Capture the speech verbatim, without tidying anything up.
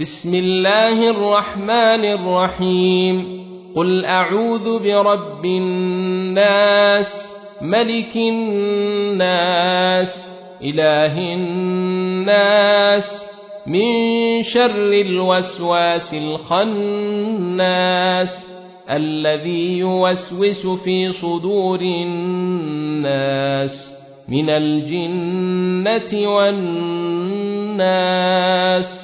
بسم الله الرحمن الرحيم قل أعوذ برب الناس ملك الناس إله الناس من شر الوسواس الخناس الذي يوسوس في صدور الناس من الجنة والناس